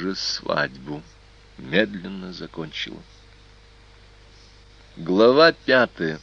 же свадьбу медленно закончила. Глава 5.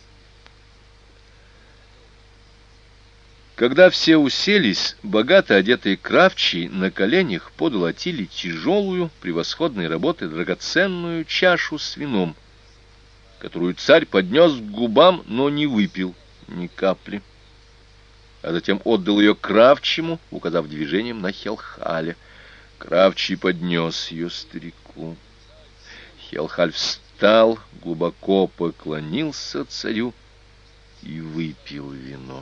Когда все уселись, богато одетый кравчий на коленях подал Атиле тяжелую, превосходной работы драгоценную чашу с вином, которую царь поднес к губам, но не выпил ни капли, а затем отдал ее кравчему, указав движением на Хелхаля. Кравчий поднес ее старику. Хелхаль встал, глубоко поклонился царю и выпил вино.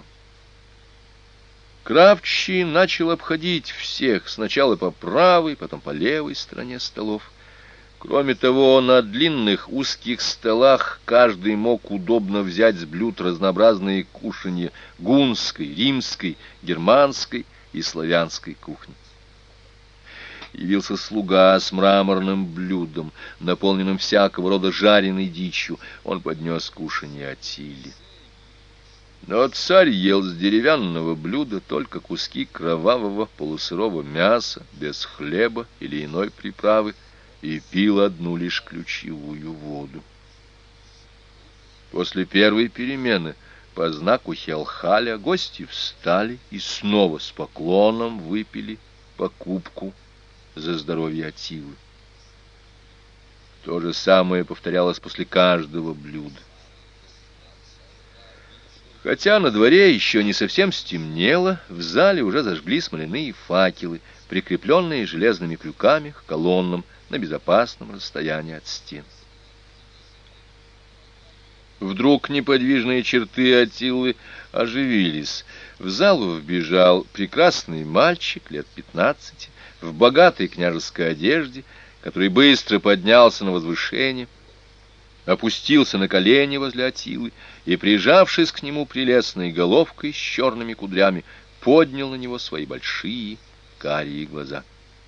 Кравчий начал обходить всех, сначала по правой, потом по левой стороне столов. Кроме того, на длинных узких столах каждый мог удобно взять с блюд разнообразные кушанья гунской, римской, германской и славянской кухни. Явился слуга с мраморным блюдом, наполненным всякого рода жареной дичью. Он поднес кушанье Атиле. Но царь ел с деревянного блюда только куски кровавого полусырого мяса, без хлеба или иной приправы, и пил одну лишь ключевую воду. После первой перемены по знаку Хелхаля гости встали и снова с поклоном выпили по кубку за здоровье Атилы. То же самое повторялось после каждого блюда. Хотя на дворе еще не совсем стемнело, в зале уже зажгли смоляные факелы, прикрепленные железными крюками к колоннам на безопасном расстоянии от стен. Вдруг неподвижные черты Атилы оживились. В залу вбежал прекрасный мальчик лет 15 в богатой княжеской одежде, который быстро поднялся на возвышение, опустился на колени возле Атилы и, прижавшись к нему прелестной головкой с черными кудрями, поднял на него свои большие карие глаза.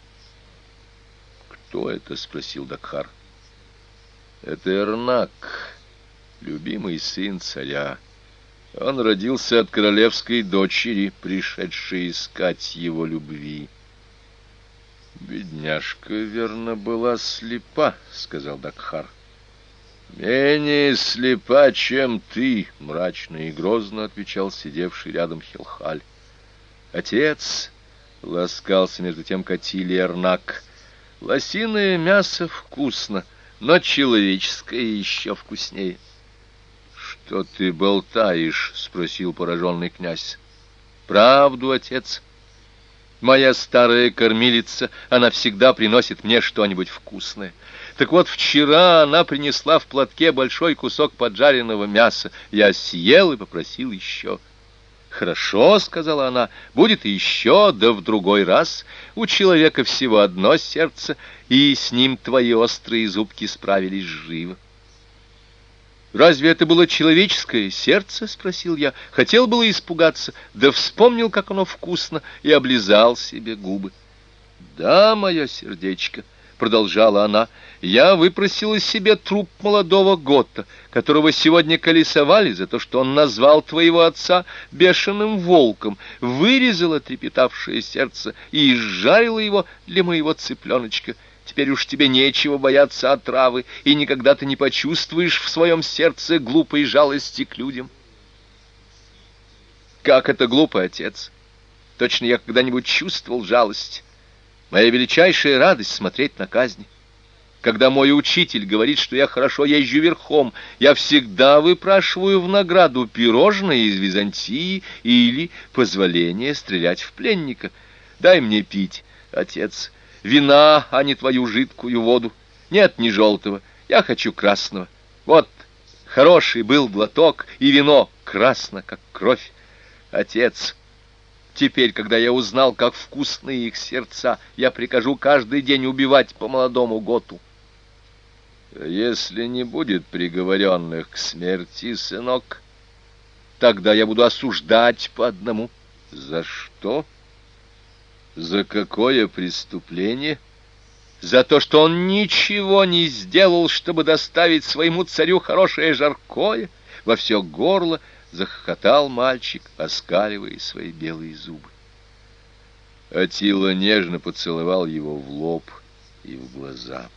«Кто это?» — спросил Дакхар. «Это Эрнак, любимый сын царя. Он родился от королевской дочери, пришедшей искать его любви». «Бедняжка, верно, была слепа», — сказал Дакхар. «Менее слепа, чем ты», — мрачно и грозно отвечал сидевший рядом Хелхаль. «Отец», — ласкался между тем к Атиле Эрнак, — «лосиное мясо вкусно, но человеческое еще вкуснее». «Что ты болтаешь?» — спросил пораженный князь. «Правду, отец. Моя старая кормилица, она всегда приносит мне что-нибудь вкусное. Так вот, вчера она принесла в платке большой кусок поджаренного мяса. Я съел и попросил еще». «Хорошо», — сказала она, — «будет и еще, да в другой раз. У человека всего одно сердце, и с ним твои острые зубки справились живо». «Разве это было человеческое сердце?» — спросил я. Хотел было испугаться, да вспомнил, как оно вкусно, и облизал себе губы. «Да, мое сердечко», — продолжала она, — «я выпросила себе труп молодого Гота, которого сегодня колесовали за то, что он назвал твоего отца бешеным волком, вырезала трепетавшее сердце и изжарила его для моего цыпленочка. Теперь уж тебе нечего бояться отравы, и никогда ты не почувствуешь в своем сердце глупой жалости к людям». «Как это глупо, отец! Точно я когда-нибудь чувствовал жалость. Моя величайшая радость — смотреть на казни. Когда мой учитель говорит, что я хорошо езжу верхом, я всегда выпрашиваю в награду пирожное из Византии или позволение стрелять в пленника. Дай мне пить, отец, вина, а не твою жидкую воду. Нет, не желтого, я хочу красного. Вот, хороший был глоток, и вино красно, как кровь. Отец, теперь, когда я узнал, как вкусны их сердца, я прикажу каждый день убивать по молодому Готу». «Если не будет приговоренных к смерти, сынок, тогда я буду осуждать по одному». «За что? За какое преступление?» «За то, что он ничего не сделал, чтобы доставить своему царю хорошее жаркое». Во все горло захохотал мальчик, оскаливая свои белые зубы. Атила нежно поцеловал его в лоб и в глаза.